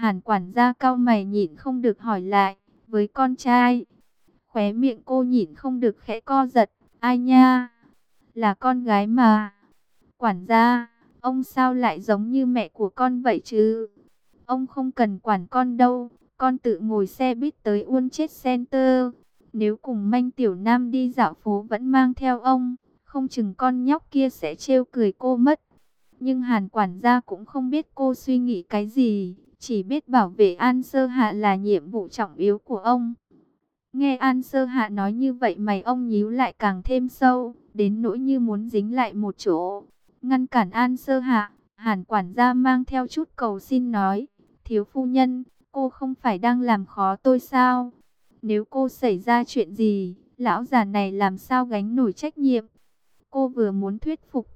Hàn quản gia cau mày nhịn không được hỏi lại, với con trai. Khóe miệng cô nhịn không được khẽ co giật, ai nha, là con gái mà. Quản gia, ông sao lại giống như mẹ của con vậy chứ? Ông không cần quản con đâu, con tự ngồi xe buýt tới World Center. Nếu cùng Manh Tiểu Nam đi dạo phố vẫn mang theo ông, không chừng con nhóc kia sẽ trêu cười cô mất. Nhưng Hàn quản gia cũng không biết cô suy nghĩ cái gì, chỉ biết bảo vệ An Sơ Hạ là nhiệm vụ trọng yếu của ông. Nghe An Sơ Hạ nói như vậy mày ông nhíu lại càng thêm sâu, đến nỗi như muốn dính lại một chỗ. Ngăn cản An Sơ Hạ, Hàn quản gia mang theo chút cầu xin nói, thiếu phu nhân, cô không phải đang làm khó tôi sao? Nếu cô xảy ra chuyện gì, lão già này làm sao gánh nổi trách nhiệm? Cô vừa muốn thuyết phục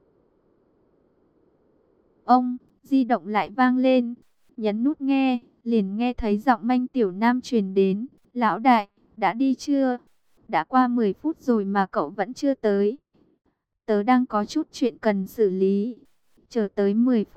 ông, di động lại vang lên, nhấn nút nghe, liền nghe thấy giọng Manh Tiểu Nam truyền đến, lão đại, đã đi chưa? Đã qua 10 phút rồi mà cậu vẫn chưa tới. Tớ đang có chút chuyện cần xử lý. Chờ tới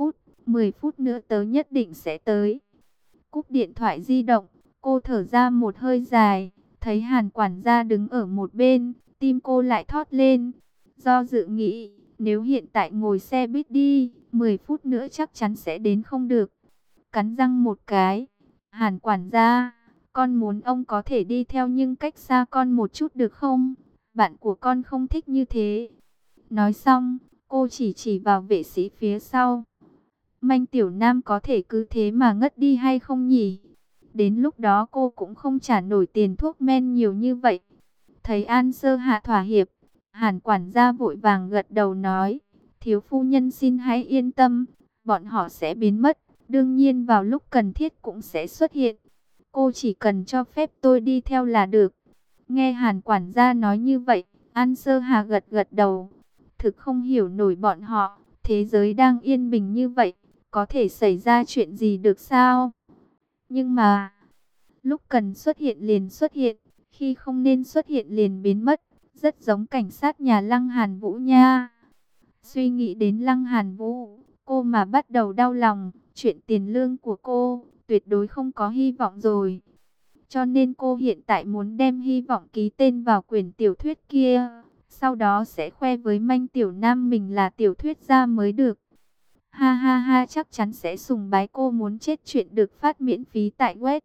10 phút nữa tớ nhất định sẽ tới. Cúp điện thoại di động, cô thở ra một hơi dài, thấy Hàn quản gia đứng ở một bên, tim cô lại thót lên. Do dự nghĩ, nếu hiện tại ngồi xe buýt đi, 10 phút nữa chắc chắn sẽ đến không được. Cắn răng một cái, Hàn quản gia, con muốn ông có thể đi theo nhưng cách xa con một chút được không? Bạn của con không thích như thế. Nói xong, cô chỉ vào vệ sĩ phía sau. Manh Tiểu Nam có thể cứ thế mà ngất đi hay không nhỉ? Đến lúc đó cô cũng không trả nổi tiền thuốc men nhiều như vậy. Thấy An Sơ Hạ thỏa hiệp, Hàn quản gia vội vàng gật đầu nói, thiếu phu nhân xin hãy yên tâm, bọn họ sẽ biến mất, đương nhiên vào lúc cần thiết cũng sẽ xuất hiện. Cô chỉ cần cho phép tôi đi theo là được. Nghe Hàn quản gia nói như vậy, An Sơ Hà gật gật đầu. Thực không hiểu nổi bọn họ, thế giới đang yên bình như vậy, có thể xảy ra chuyện gì được sao? Nhưng mà, lúc cần xuất hiện liền xuất hiện, khi không nên xuất hiện liền biến mất, rất giống cảnh sát nhà Lăng Hàn Vũ nha. Suy nghĩ đến Lăng Hàn Vũ, cô mà bắt đầu đau lòng, chuyện tiền lương của cô tuyệt đối không có hy vọng rồi. Cho nên cô hiện tại muốn đem hy vọng ký tên vào quyển tiểu thuyết kia, sau đó sẽ khoe với Manh Tiểu Nam mình là tiểu thuyết gia mới được. Ha ha ha, chắc chắn sẽ sùng bái cô muốn chết. Chuyện được phát miễn phí tại web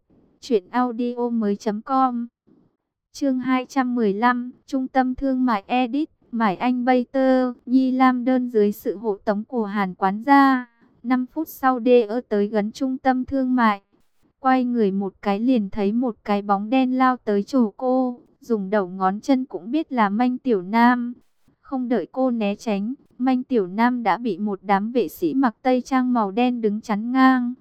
truyệnaudiomoi.com. Chương 215, Trung tâm thương mại Edit, Mải Anh Bater, Nhi Lam đơn dưới sự hộ tống của Hàn quản gia. 5 phút sau đê tới gần trung tâm thương mại. Quay người một cái liền thấy một cái bóng đen lao tới chỗ cô, dùng đầu ngón chân cũng biết là Manh Tiểu Nam. Không đợi cô né tránh, Manh Tiểu Nam đã bị một đám vệ sĩ mặc tây trang màu đen đứng chắn ngang.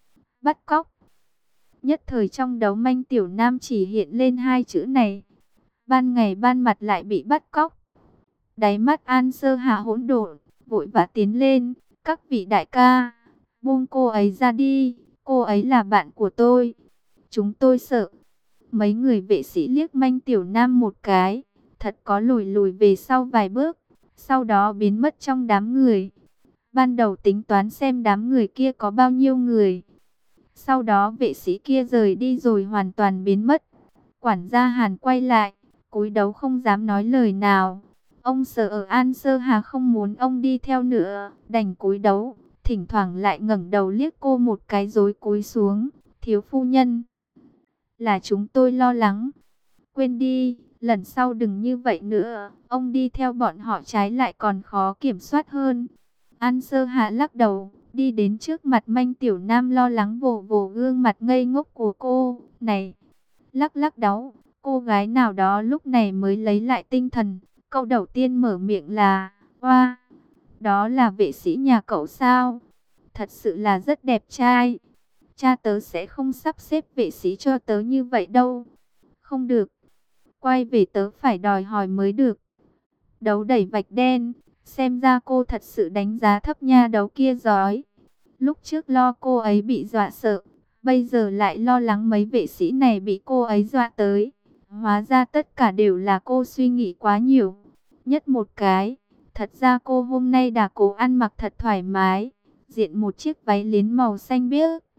Bắt cóc. Nhất thời trong đầu Manh Tiểu Nam chỉ hiện lên hai chữ này. Ban ngày ban mặt lại bị bắt cóc. Đáy mắt An Sơ Hạ hỗn độn, vội vã tiến lên. Các vị đại ca, buông cô ấy ra đi, cô ấy là bạn của tôi. Chúng tôi sợ. Mấy người vệ sĩ liếc Manh Tiểu Nam một cái, thật có lùi về sau vài bước, sau đó biến mất trong đám người. Ban đầu tính toán xem đám người kia có bao nhiêu người. Sau đó vệ sĩ kia rời đi rồi hoàn toàn biến mất. Quản gia Hàn quay lại, cúi đầu không dám nói lời nào. Ông sợ ở An Sơ Hà không muốn ông đi theo nữa, đành cúi đầu, thỉnh thoảng lại ngẩng đầu liếc cô một cái rồi cúi xuống. Thiếu phu nhân, là chúng tôi lo lắng. Quên đi, lần sau đừng như vậy nữa, ông đi theo bọn họ trái lại còn khó kiểm soát hơn. An Sơ Hạ lắc đầu, đi đến trước mặt Manh Tiểu Nam lo lắng vồ vồ gương mặt ngây ngốc của cô. Này, lắc đầu, cô gái nào đó lúc này mới lấy lại tinh thần. Câu đầu tiên mở miệng là, oa, đó là vệ sĩ nhà cậu sao? Thật sự là rất đẹp trai. Cha tớ sẽ không sắp xếp vệ sĩ cho tớ như vậy đâu. Không được, quay về tớ phải đòi hỏi mới được. Đấu đẩy vạch đen, xem ra cô thật sự đánh giá thấp nha đầu kia rồi. Lúc trước lo cô ấy bị dọa sợ, bây giờ lại lo lắng mấy vệ sĩ này bị cô ấy dọa tới. Hóa ra tất cả đều là cô suy nghĩ quá nhiều. Nhất một cái, thật ra cô hôm nay đã cố ăn mặc thật thoải mái, diện một chiếc váy liến màu xanh biếc.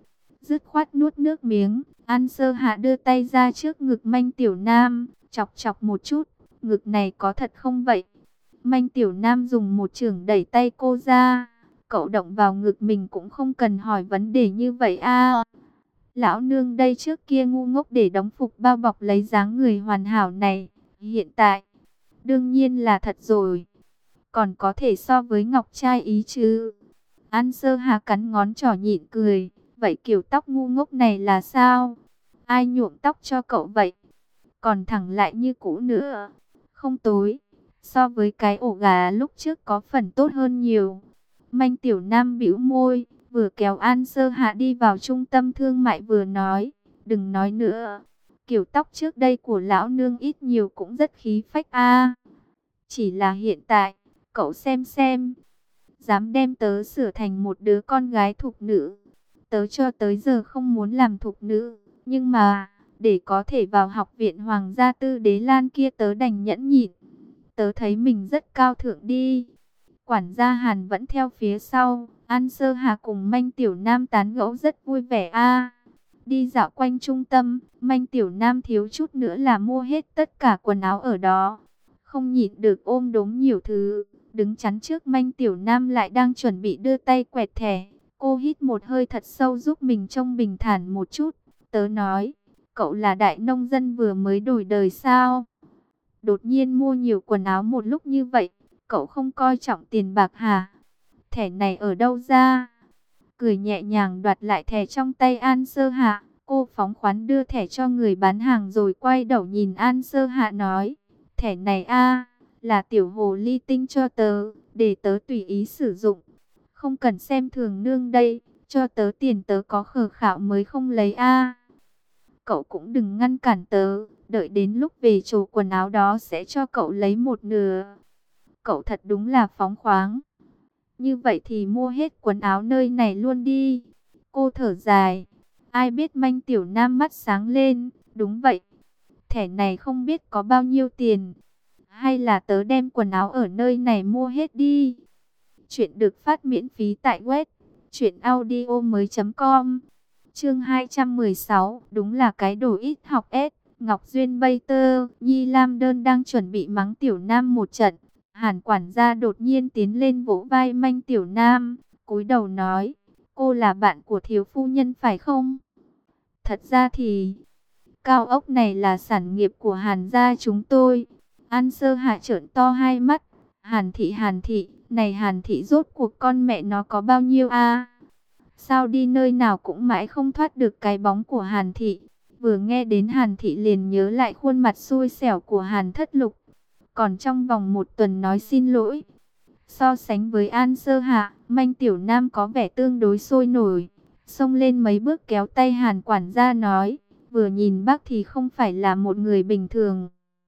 dứt khoát nuốt nước miếng. An Sơ Hạ đưa tay ra trước ngực Manh Tiểu Nam, chọc chọc một chút, ngực này có thật không vậy? Manh Tiểu Nam dùng một chưởng đẩy tay cô ra, cậu động vào ngực mình cũng không cần hỏi vấn đề như vậy a. Lão nương đây trước kia ngu ngốc để đóng phục bao bọc lấy dáng người hoàn hảo này, hiện tại, đương nhiên là thật rồi. Còn có thể so với ngọc trai ý chứ? An Sơ Hà cắn ngón trỏ nhịn cười, vậy kiểu tóc ngu ngốc này là sao? Ai nhuộm tóc cho cậu vậy? Còn thẳng lại như cũ nữa. Không tối, so với cái ổ gà lúc trước có phần tốt hơn nhiều. Manh Tiểu Nam bĩu môi, vừa kéo An Sơ Hạ đi vào trung tâm thương mại vừa nói, đừng nói nữa. Kiểu tóc trước đây của lão nương ít nhiều cũng rất khí phách a. Chỉ là hiện tại, cậu xem, dám đem tớ sửa thành một đứa con gái thục nữ. Tớ cho tới giờ không muốn làm thục nữ, nhưng mà, để có thể vào học viện Hoàng gia Tư Đế Lan kia tớ đành nhẫn nhịn. Tớ thấy mình rất cao thượng đi. Quản gia Hàn vẫn theo phía sau. An Sơ Hà cùng Manh Tiểu Nam tán gẫu rất vui vẻ a. Đi dạo quanh trung tâm, Manh Tiểu Nam thiếu chút nữa là mua hết tất cả quần áo ở đó. Không nhịn được ôm đống nhiều thứ. Đứng chắn trước Manh Tiểu Nam lại đang chuẩn bị đưa tay quẹt thẻ. Cô hít một hơi thật sâu giúp mình trông bình thản một chút. Tớ nói, cậu là đại nông dân vừa mới đổi đời sao? Đột nhiên mua nhiều quần áo một lúc như vậy, cậu không coi trọng tiền bạc hả? Thẻ này ở đâu ra? Cười nhẹ nhàng đoạt lại thẻ trong tay An Sơ Hạ. Cô phóng khoáng đưa thẻ cho người bán hàng rồi quay đầu nhìn An Sơ Hạ nói, thẻ này là tiểu hồ ly tinh cho tớ, để tớ tùy ý sử dụng. Không cần xem thường nương đây, cho tớ tiền tớ có khờ khạo mới không lấy a. Cậu cũng đừng ngăn cản tớ, đợi đến lúc về chỗ quần áo đó sẽ cho cậu lấy một nửa. Cậu thật đúng là phóng khoáng. Như vậy thì mua hết quần áo nơi này luôn đi. Cô thở dài. Ai biết Manh Tiểu Nam mắt sáng lên. Đúng vậy. Thẻ này không biết có bao nhiêu tiền. Hay là tớ đem quần áo ở nơi này mua hết đi. Chuyện được phát miễn phí tại web truyệnaudiomoi.com. Chương 216, đúng là cái đồ ít học ép. Ngọc Duyên Bay Tơ, Nhi Lam Đơn đang chuẩn bị mắng Tiểu Nam một trận. Hàn quản gia đột nhiên tiến lên vỗ vai Manh Tiểu Nam, cúi đầu nói, cô là bạn của thiếu phu nhân phải không? Thật ra thì, cao ốc này là sản nghiệp của Hàn gia chúng tôi. An Sơ Hạ trợn to hai mắt, Hàn thị, này Hàn thị rốt cuộc con mẹ nó có bao nhiêu a? Sao đi nơi nào cũng mãi không thoát được cái bóng của Hàn thị? Vừa nghe đến Hàn thị liền nhớ lại khuôn mặt xui xẻo của Hàn Thất Lục. Còn trong vòng một tuần nói xin lỗi. So sánh với An Sơ Hạ, Manh Tiểu Nam có vẻ tương đối sôi nổi. Xông lên mấy bước kéo tay Hàn quản gia nói, vừa nhìn bác thì không phải là một người bình thường.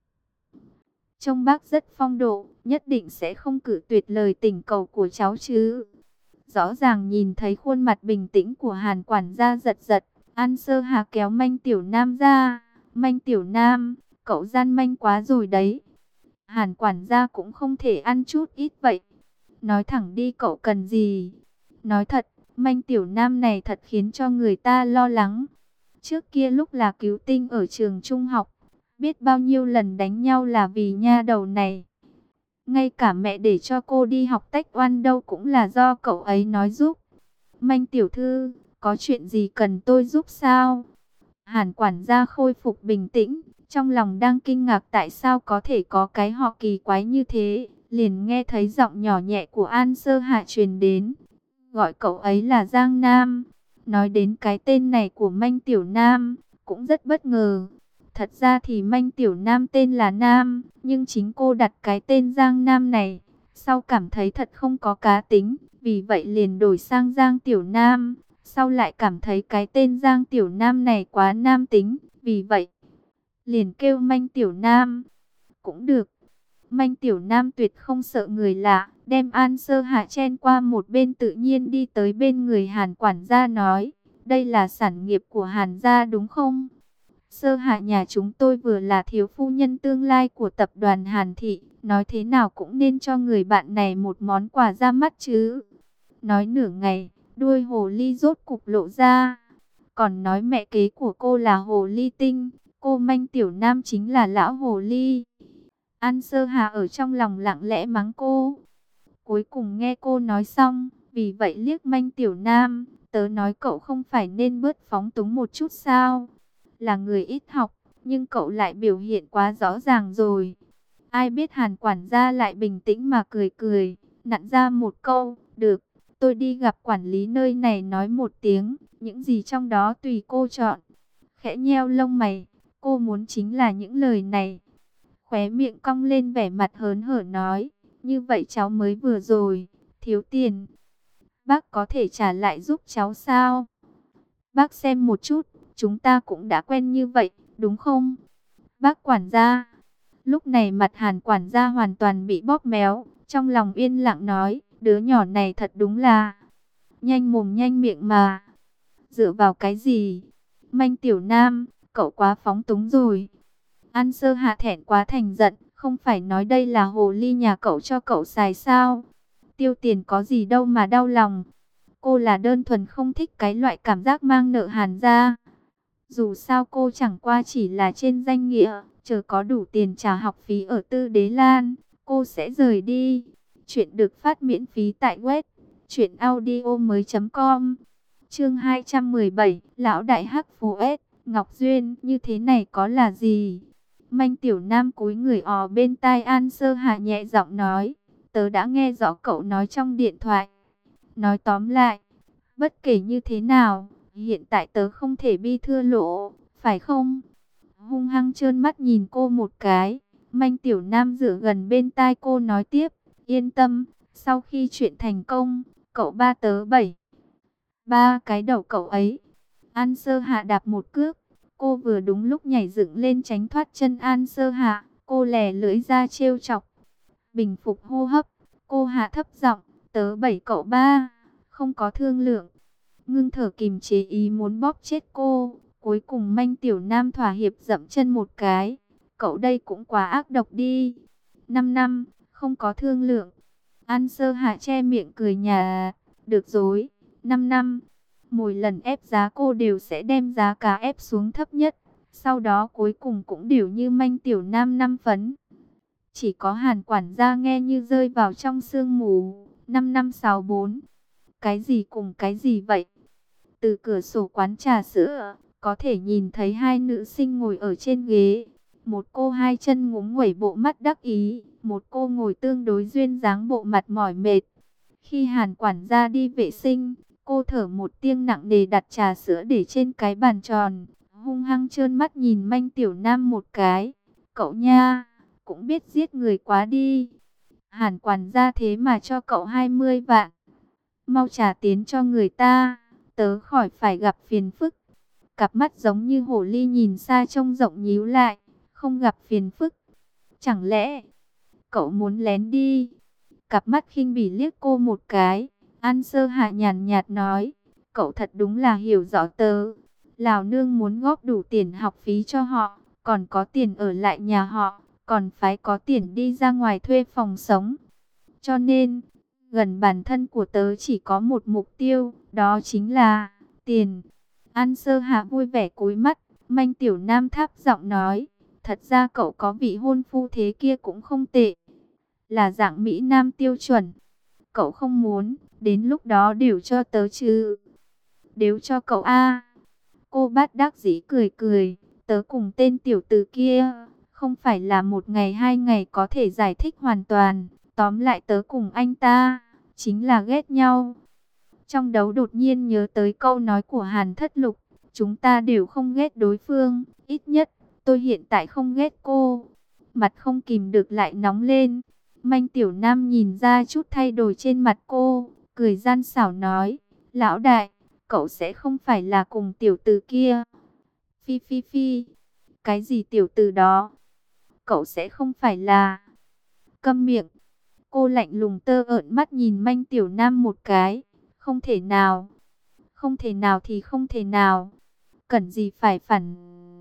Trông bác rất phong độ, nhất định sẽ không cự tuyệt lời thỉnh cầu của cháu chứ. Rõ ràng nhìn thấy khuôn mặt bình tĩnh của Hàn quản gia giật giật, An Sơ Hạ kéo Manh Tiểu Nam ra. Manh Tiểu Nam, cậu gian manh quá rồi đấy. Hàn quản gia cũng không thể ăn chút ít vậy. Nói thẳng đi cậu cần gì? Nói thật, Manh Tiểu Nam này thật khiến cho người ta lo lắng. Trước kia lúc là cứu tinh ở trường trung học, biết bao nhiêu lần đánh nhau là vì nha đầu này. Ngay cả mẹ để cho cô đi học tách oan đâu cũng là do cậu ấy nói giúp. Manh tiểu thư, có chuyện gì cần tôi giúp sao? Hàn quản gia khôi phục bình tĩnh, trong lòng đang kinh ngạc tại sao có thể có cái họ kỳ quái như thế. Liền nghe thấy giọng nhỏ nhẹ của An Sơ Hạ truyền đến, gọi cậu ấy là Giang Nam. Nói đến cái tên này của Manh Tiểu Nam, cũng rất bất ngờ. Thật ra thì Manh Tiểu Nam tên là Nam, nhưng chính cô đặt cái tên Giang Nam này, sau cảm thấy thật không có cá tính, vì vậy liền đổi sang Giang Tiểu Nam. Sau lại cảm thấy cái tên Giang Tiểu Nam này quá nam tính, vì vậy liền kêu Manh Tiểu Nam. Cũng được. Manh Tiểu Nam tuyệt không sợ người lạ, đem An Sơ Hạ chen qua một bên tự nhiên đi tới bên người Hàn quản gia nói, đây là sản nghiệp của Hàn gia đúng không? Sơ Hạ nhà chúng tôi vừa là thiếu phu nhân tương lai của tập đoàn Hàn thị, nói thế nào cũng nên cho người bạn này một món quà ra mắt chứ. Nói nửa ngày, đuôi hồ ly rốt cục lộ ra. còn nói mẹ kế của cô là hồ ly tinh, cô Manh Tiểu Nam chính là lão hồ ly. An Sơ Hà ở trong lòng lặng lẽ mắng cô. Cuối cùng nghe cô nói xong, vì vậy liếc Manh Tiểu Nam, tớ nói cậu không phải nên bớt phóng túng một chút sao? Là người ít học, nhưng cậu lại biểu hiện quá rõ ràng rồi. Ai biết Hàn quản gia lại bình tĩnh mà cười cười, nặn ra một câu, được, tôi đi gặp quản lý nơi này nói một tiếng, những gì trong đó tùy cô chọn. Khẽ nheo lông mày, cô muốn chính là những lời này. Khóe miệng cong lên vẻ mặt hớn hở nói, như vậy cháu mới vừa rồi, thiếu tiền. Bác có thể trả lại giúp cháu sao? Bác xem một chút, chúng ta cũng đã quen như vậy, đúng không? Bác quản gia. Lúc này mặt Hàn quản gia hoàn toàn bị bóp méo, trong lòng yên lặng nói, đứa nhỏ này thật đúng là nhanh mồm nhanh miệng mà. Dựa vào cái gì? Manh Tiểu Nam, cậu quá phóng túng rồi. An Sơ Hạ thẹn quá thành giận, không phải nói đây là hồ ly nhà cậu cho cậu xài sao? Tiêu tiền có gì đâu mà đau lòng. Cô là đơn thuần không thích cái loại cảm giác mang nợ Hàn gia. Dù sao cô chẳng qua chỉ là trên danh nghĩa, chờ có đủ tiền trả học phí ở Tư Đế Lan, cô sẽ rời đi. Chuyện được phát miễn phí tại web truyệnaudiomoi.com. Chương 217, Lão Đại Hắc Phù S, Ngọc Duyên, như thế này có là gì? Manh Tiểu Nam cúi người bên tai An Sơ Hà nhẹ giọng nói, tớ đã nghe rõ cậu nói trong điện thoại. Nói tóm lại, bất kể như thế nào, hiện tại tớ không thể bi thưa lộ, phải không? Hung hăng trơn mắt nhìn cô một cái, Manh Tiểu Nam dựa gần bên tai cô nói tiếp, yên tâm, sau khi chuyện thành công, cậu ba tớ bảy. Ba cái đầu cậu ấy. An Sơ Hạ đạp một cước, cô vừa đúng lúc nhảy dựng lên tránh thoát chân An Sơ Hạ, cô lè lưỡi ra trêu chọc. Bình phục hô hấp, cô hạ thấp giọng, tớ bảy cậu ba, không có thương lượng. Ngưng thở kìm chế ý muốn bóp chết cô, cuối cùng Manh Tiểu Nam thỏa hiệp dậm chân một cái. Cậu đây cũng quá ác độc đi. 5 năm, không có thương lượng. An Sơ Hạ che miệng cười nhà, được rồi, 5 năm. Mỗi lần ép giá cô đều sẽ đem giá cả ép xuống thấp nhất. Sau đó cuối cùng cũng đều như Manh Tiểu Nam 5 phấn. Chỉ có Hàn quản gia nghe như rơi vào trong sương mù. 5 năm 64. Cái gì cùng cái gì vậy? Từ cửa sổ quán trà sữa, có thể nhìn thấy hai nữ sinh ngồi ở trên ghế. Một cô hai chân ngúng nguẩy bộ mắt đắc ý, một cô ngồi tương đối duyên dáng bộ mặt mỏi mệt. Khi Hàn quản gia đi vệ sinh, cô thở một tiếng nặng nề đặt trà sữa để trên cái bàn tròn, hung hăng trơn mắt nhìn Manh Tiểu Nam một cái. Cậu nha, cũng biết giết người quá đi. Hàn quản gia thế mà cho cậu 20 vạn. Mau trả tiền cho người ta, tớ khỏi phải gặp phiền phức. Cặp mắt giống như hồ ly nhìn xa trông rộng nhíu lại, không gặp phiền phức. Chẳng lẽ cậu muốn lén đi? Cặp mắt khinh bỉ liếc cô một cái. An Sơ Hạ nhàn nhạt nói, cậu thật đúng là hiểu rõ tớ. Lào nương muốn góp đủ tiền học phí cho họ, còn có tiền ở lại nhà họ, còn phải có tiền đi ra ngoài thuê phòng sống. Cho nên, gần bản thân của tớ chỉ có một mục tiêu, đó chính là tiền. An Sơ Hạ vui vẻ cúi mắt, Manh Tiểu Nam thấp giọng nói, thật ra cậu có vị hôn phu thế kia cũng không tệ, là dạng Mỹ Nam tiêu chuẩn. Cậu không muốn, đến lúc đó đều cho tớ chứ. Đều cho cậu a. Cô bát đắc dĩ cười cười, tớ cùng tên tiểu tử kia, không phải là một ngày hai ngày có thể giải thích hoàn toàn. Tóm lại tớ cùng anh ta, chính là ghét nhau. Trong đấu đột nhiên nhớ tới câu nói của Hàn Thất Lục, chúng ta đều không ghét đối phương, ít nhất, tôi hiện tại không ghét cô. Mặt không kìm được lại nóng lên. Manh Tiểu Nam nhìn ra chút thay đổi trên mặt cô, cười gian xảo nói, lão đại, cậu sẽ không phải là cùng tiểu tử kia. Phi phi phi, cái gì tiểu tử đó? Cậu sẽ không phải là... Câm miệng. Cô lạnh lùng tơ ợn mắt nhìn Manh Tiểu Nam một cái. Không thể nào. Không thể nào thì không thể nào. Cần gì phải phản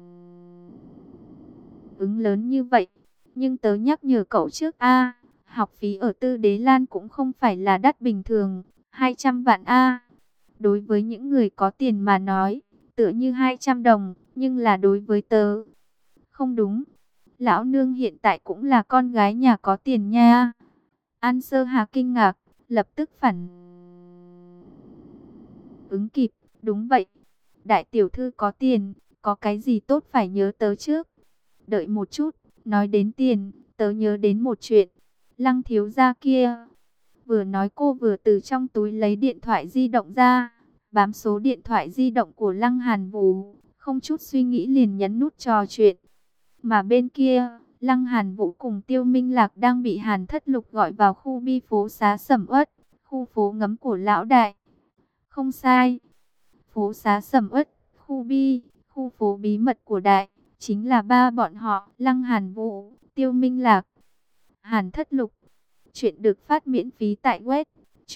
ứng lớn như vậy. Nhưng tớ nhắc nhở cậu trước a, học phí ở Tư Đế Lan cũng không phải là đắt bình thường. 200 vạn a. Đối với những người có tiền mà nói, tựa như 200 đồng, nhưng là đối với tớ. Không đúng, lão nương hiện tại cũng là con gái nhà có tiền nha. An Sơ Hà kinh ngạc, lập tức phản ứng kịp, đúng vậy. Đại tiểu thư có tiền, có cái gì tốt phải nhớ tớ trước. Đợi một chút, nói đến tiền, tớ nhớ đến một chuyện. Lăng thiếu gia kia. Vừa nói cô vừa từ trong túi lấy điện thoại di động ra, bám số điện thoại di động của Lăng Hàn Vũ, không chút suy nghĩ liền nhấn nút trò chuyện. Mà bên kia, Lăng Hàn Vũ cùng Tiêu Minh Lạc đang bị Hàn Thất Lục gọi vào khu bi phố xá Sầm Uất, khu phố ngấm của lão đại. Không sai, phố xá Sầm Uất, khu bi, khu phố bí mật của đại, chính là ba bọn họ, Lăng Hàn Vũ, Tiêu Minh Lạc, Hàn Thất Lục. Chuyện được phát miễn phí tại web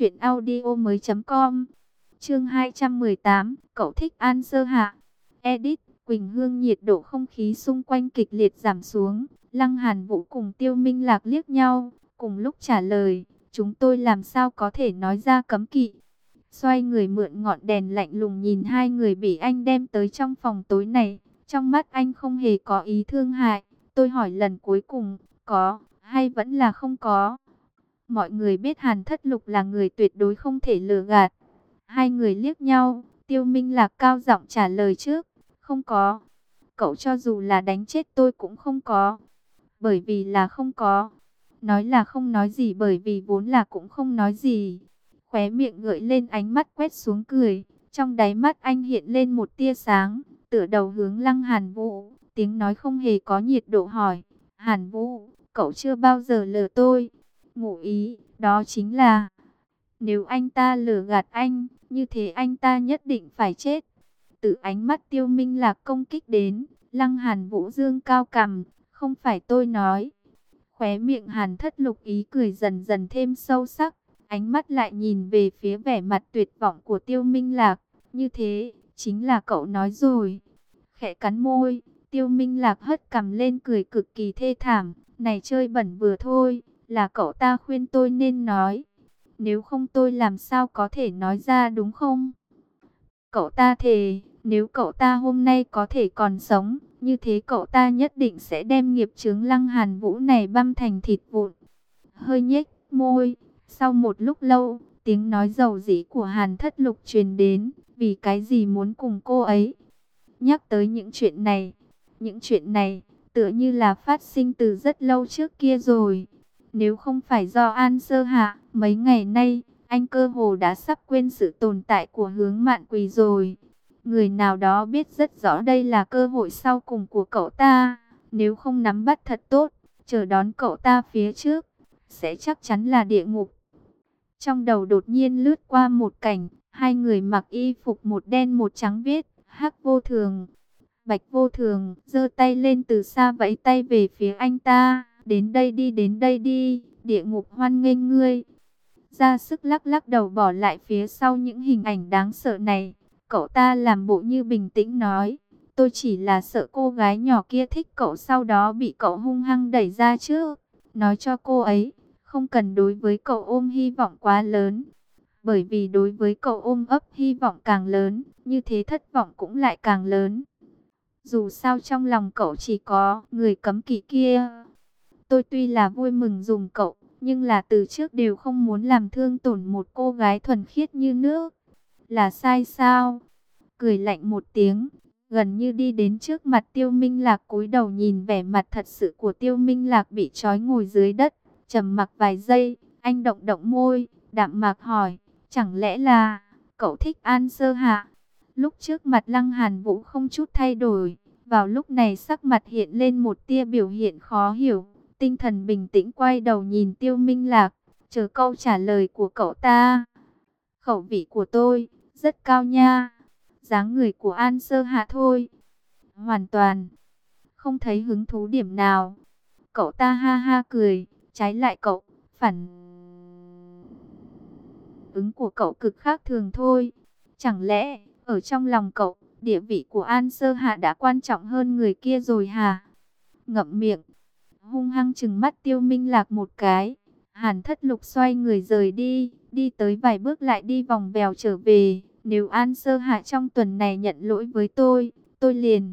truyệnaudiomoi.com. Chương 218, cậu thích An Sơ Hạ. Edit, Quỳnh Hương. Nhiệt độ không khí xung quanh kịch liệt giảm xuống. Lăng Hàn Vũ cùng Tiêu Minh Lạc liếc nhau, cùng lúc trả lời, chúng tôi làm sao có thể nói ra cấm kỵ. Xoay người mượn ngọn đèn lạnh lùng nhìn hai người bị anh đem tới trong phòng tối này. Trong mắt anh không hề có ý thương hại. Tôi hỏi lần cuối cùng, có hay vẫn là không có? Mọi người biết Hàn Thất Lục là người tuyệt đối không thể lừa gạt. Hai người liếc nhau, Tiêu Minh Lạc cao giọng trả lời trước, không có. Cậu cho dù là đánh chết tôi cũng không có. Bởi vì là không có. Nói là không nói gì bởi vì vốn là cũng không nói gì. Khóe miệng gợi lên ánh mắt quét xuống cười. Trong đáy mắt anh hiện lên một tia sáng, tựa đầu hướng Lăng Hàn Vũ. Tiếng nói không hề có nhiệt độ hỏi, Hàn Vũ, cậu chưa bao giờ lừa tôi. Ngụ ý, đó chính là, nếu anh ta lừa gạt anh, như thế anh ta nhất định phải chết. Từ ánh mắt Tiêu Minh Lạc công kích đến, Lăng Hàn Vũ dương cao cằm, không phải tôi nói. Khóe miệng Hàn Thất Lục ý cười dần dần thêm sâu sắc, ánh mắt lại nhìn về phía vẻ mặt tuyệt vọng của Tiêu Minh Lạc, như thế, chính là cậu nói rồi. Khẽ cắn môi, Tiêu Minh Lạc hất cằm lên cười cực kỳ thê thảm, này chơi bẩn vừa thôi, là cậu ta khuyên tôi nên nói. Nếu không tôi làm sao có thể nói ra đúng không? Cậu ta thề, nếu cậu ta hôm nay có thể còn sống, như thế cậu ta nhất định sẽ đem nghiệp chướng Lăng Hàn Vũ này băm thành thịt vụn. Hơi nhếch môi, sau một lúc lâu, tiếng nói dầu dĩ của Hàn Thất Lục truyền đến, vì cái gì muốn cùng cô ấy? Nhắc tới những chuyện này, tựa như là phát sinh từ rất lâu trước kia rồi. Nếu không phải do An Sơ Hạ, mấy ngày nay, anh cơ hồ đã sắp quên sự tồn tại của Hướng Mạn Quỳ rồi. Người nào đó biết rất rõ đây là cơ hội sau cùng của cậu ta. Nếu không nắm bắt thật tốt, chờ đón cậu ta phía trước, sẽ chắc chắn là địa ngục. Trong đầu đột nhiên lướt qua một cảnh, hai người mặc y phục một đen một trắng viết, Hắc Vô Thường. Bạch Vô Thường giơ tay lên từ xa vẫy tay về phía anh ta. Đến đây đi, địa ngục hoan nghênh ngươi. Ra sức lắc lắc đầu bỏ lại phía sau những hình ảnh đáng sợ này. Cậu ta làm bộ như bình tĩnh nói, tôi chỉ là sợ cô gái nhỏ kia thích cậu sau đó bị cậu hung hăng đẩy ra trước. Nói cho cô ấy, không cần đối với cậu ôm hy vọng quá lớn. Bởi vì đối với cậu ôm ấp hy vọng càng lớn, như thế thất vọng cũng lại càng lớn. Dù sao trong lòng cậu chỉ có người cấm kỵ kia. Tôi tuy là vui mừng dùng cậu, nhưng là từ trước đều không muốn làm thương tổn một cô gái thuần khiết như nước. Là sai sao? Cười lạnh một tiếng, gần như đi đến trước mặt Tiêu Minh Lạc, cúi đầu nhìn vẻ mặt thật sự của Tiêu Minh Lạc bị trói ngồi dưới đất, trầm mặc vài giây, anh động động môi, đạm mạc hỏi, chẳng lẽ là cậu thích An Sơ Hạ? Lúc trước mặt Lăng Hàn Vũ không chút thay đổi, vào lúc này sắc mặt hiện lên một tia biểu hiện khó hiểu, tinh thần bình tĩnh quay đầu nhìn Tiêu Minh Lạc, chờ câu trả lời của cậu ta. Khẩu vị của tôi rất cao nha, dáng người của An Sơ Hạ thôi, hoàn toàn không thấy hứng thú điểm nào. Cậu ta ha ha cười, trái lại cậu, phản ứng của cậu cực khác thường thôi. Chẳng lẽ, ở trong lòng cậu, địa vị của An Sơ Hạ đã quan trọng hơn người kia rồi hả? Ngậm miệng, hung hăng trừng mắt Tiêu Minh Lạc một cái. Hàn Thất Lục xoay người rời đi, đi tới vài bước lại đi vòng vèo trở về, Nếu An Sơ Hạ trong tuần này nhận lỗi với tôi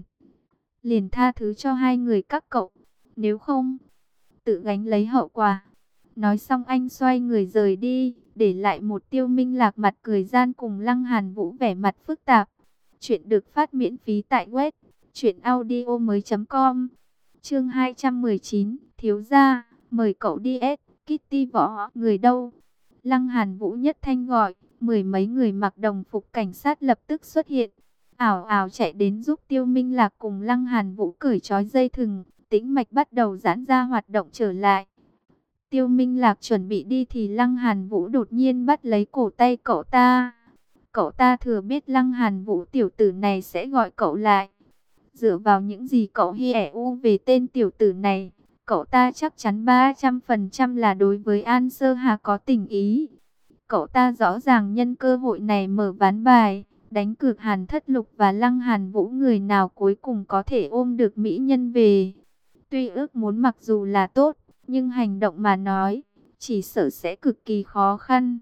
liền tha thứ cho hai người các cậu. Nếu không, tự gánh lấy hậu quả. Nói xong anh xoay người rời đi, để lại một Tiêu Minh Lạc mặt cười gian cùng Lăng Hàn Vũ vẻ mặt phức tạp. Chuyện được phát miễn phí tại web truyệnaudiomoi.com. Chương 219, thiếu gia, mời cậu đi Kitty võ, người đâu? Lăng Hàn Vũ nhất thanh gọi, mười mấy người mặc đồng phục cảnh sát lập tức xuất hiện. Ảo ảo chạy đến giúp Tiêu Minh Lạc cùng Lăng Hàn Vũ cởi trói dây thừng, tĩnh mạch bắt đầu giãn ra hoạt động trở lại. Tiêu Minh Lạc chuẩn bị đi thì Lăng Hàn Vũ đột nhiên bắt lấy cổ tay cậu ta. Cậu ta thừa biết Lăng Hàn Vũ tiểu tử này sẽ gọi cậu lại. Dựa vào những gì cậu hiểu về tên tiểu tử này, cậu ta chắc chắn 300% là đối với An Sơ Hà có tình ý. Cậu ta rõ ràng nhân cơ hội này mở ván bài, đánh cược Hàn Thất Lục và Lăng Hàn Vũ người nào cuối cùng có thể ôm được mỹ nhân về. Tuy ước muốn mặc dù là tốt, nhưng hành động mà nói, chỉ sợ sẽ cực kỳ khó khăn.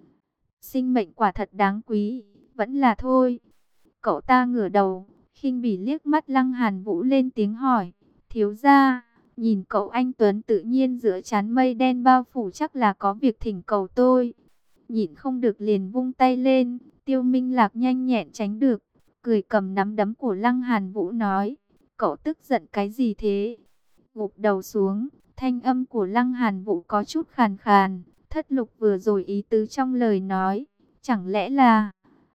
Sinh mệnh quả thật đáng quý, vẫn là thôi. Cậu ta ngửa đầu, khinh bỉ liếc mắt Lăng Hàn Vũ lên tiếng hỏi, thiếu gia, nhìn cậu anh tuấn tự nhiên giữa trán mây đen bao phủ chắc là có việc thỉnh cầu tôi. Nhịn không được liền vung tay lên, Tiêu Minh Lạc nhanh nhẹn tránh được, cười cầm nắm đấm của Lăng Hàn Vũ nói, cậu tức giận cái gì thế? Gục đầu xuống, thanh âm của Lăng Hàn Vũ có chút khàn khàn, Thất Lục vừa rồi ý tứ trong lời nói, chẳng lẽ là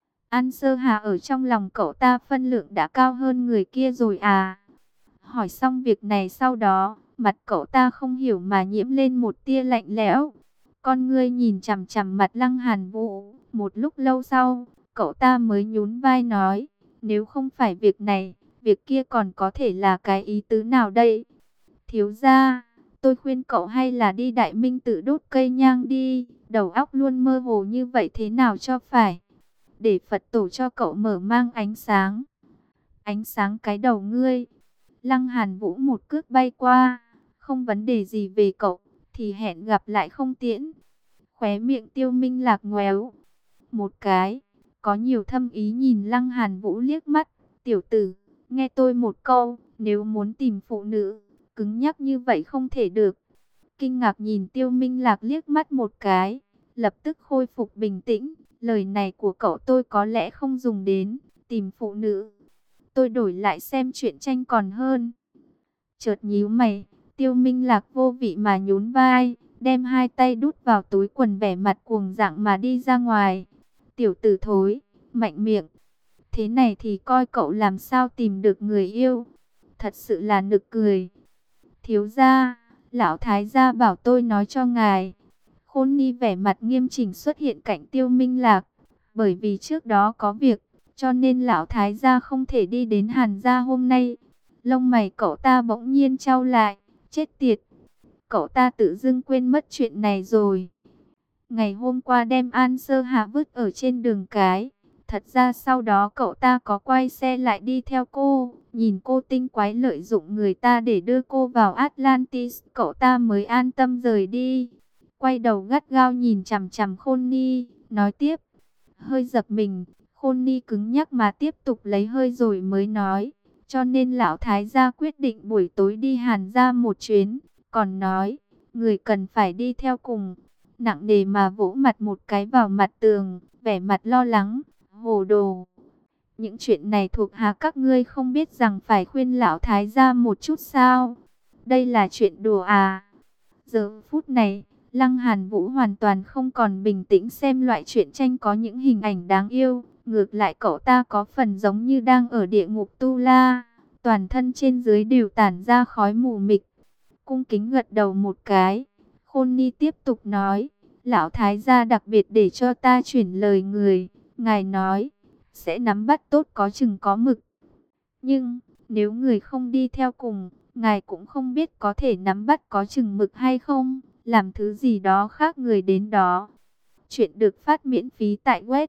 An Sơ Hà ở trong lòng cậu ta phân lượng đã cao hơn người kia rồi à? Hỏi xong việc này sau đó, mặt cậu ta không hiểu mà nhiễm lên một tia lạnh lẽo. Con ngươi nhìn chằm chằm mặt Lăng Hàn Vũ, một lúc lâu sau, cậu ta mới nhún vai nói, nếu không phải việc này, việc kia còn có thể là cái ý tứ nào đây? Thiếu gia, tôi khuyên cậu hay là đi Đại Minh tự đốt cây nhang đi, đầu óc luôn mơ hồ như vậy thế nào cho phải? Để Phật tổ cho cậu mở mang ánh sáng. Ánh sáng cái đầu ngươi. Lăng Hàn Vũ một cước bay qua, không vấn đề gì về cậu, thì hẹn gặp lại không tiễn. Khóe miệng Tiêu Minh Lạc ngoéo một cái, có nhiều thâm ý nhìn Lăng Hàn Vũ liếc mắt. Tiểu tử, nghe tôi một câu, nếu muốn tìm phụ nữ, cứng nhắc như vậy không thể được. Kinh ngạc nhìn Tiêu Minh Lạc liếc mắt một cái, lập tức khôi phục bình tĩnh. Lời này của cậu tôi có lẽ không dùng đến, tìm phụ nữ. Tôi đổi lại xem truyện tranh còn hơn. Chợt nhíu mày, Tiêu Minh Lạc vô vị mà nhún vai, đem hai tay đút vào túi quần vẻ mặt cuồng dại mà đi ra ngoài. Tiểu tử thối, mạnh miệng. Thế này thì coi cậu làm sao tìm được người yêu. Thật sự là nực cười. Thiếu gia, lão thái gia bảo tôi nói cho ngài. Khôn Ni vẻ mặt nghiêm chỉnh xuất hiện cạnh Tiêu Minh Lạc. Bởi vì trước đó có việc, cho nên lão thái gia không thể đi đến Hàn gia hôm nay. Lông mày cậu ta bỗng nhiên chau lại. Chết tiệt, cậu ta tự dưng quên mất chuyện này rồi. Ngày hôm qua đem An Sơ Hạ vứt ở trên đường cái. Thật ra sau đó cậu ta có quay xe lại đi theo cô. Nhìn cô tinh quái lợi dụng người ta để đưa cô vào Atlantis. Cậu ta mới an tâm rời đi. Quay đầu gắt gao nhìn chằm chằm Khôn Ni, nói tiếp. Hơi giật mình, Khôn Ni cứng nhắc mà tiếp tục lấy hơi rồi mới nói. Cho nên lão thái gia quyết định buổi tối đi Hàn gia một chuyến. Còn nói, người cần phải đi theo cùng. Nặng nề mà vỗ mặt một cái vào mặt tường, vẻ mặt lo lắng, hồ đồ. Những chuyện này thuộc hạ các ngươi không biết rằng phải khuyên lão thái gia một chút sao? Đây là chuyện đùa à? Giờ phút này, Lăng Hàn Vũ hoàn toàn không còn bình tĩnh xem loại truyện tranh có những hình ảnh đáng yêu. Ngược lại cậu ta có phần giống như đang ở địa ngục Tu La. Toàn thân trên dưới đều tản ra khói mù mịt. Cung kính gật đầu một cái. Khôn Ni tiếp tục nói. Lão thái gia đặc biệt để cho ta chuyển lời người. Ngài nói, sẽ nắm bắt tốt có chừng có mực. Nhưng, nếu người không đi theo cùng, ngài cũng không biết có thể nắm bắt có chừng mực hay không. Làm thứ gì đó khác người đến đó. Chuyện được phát miễn phí tại web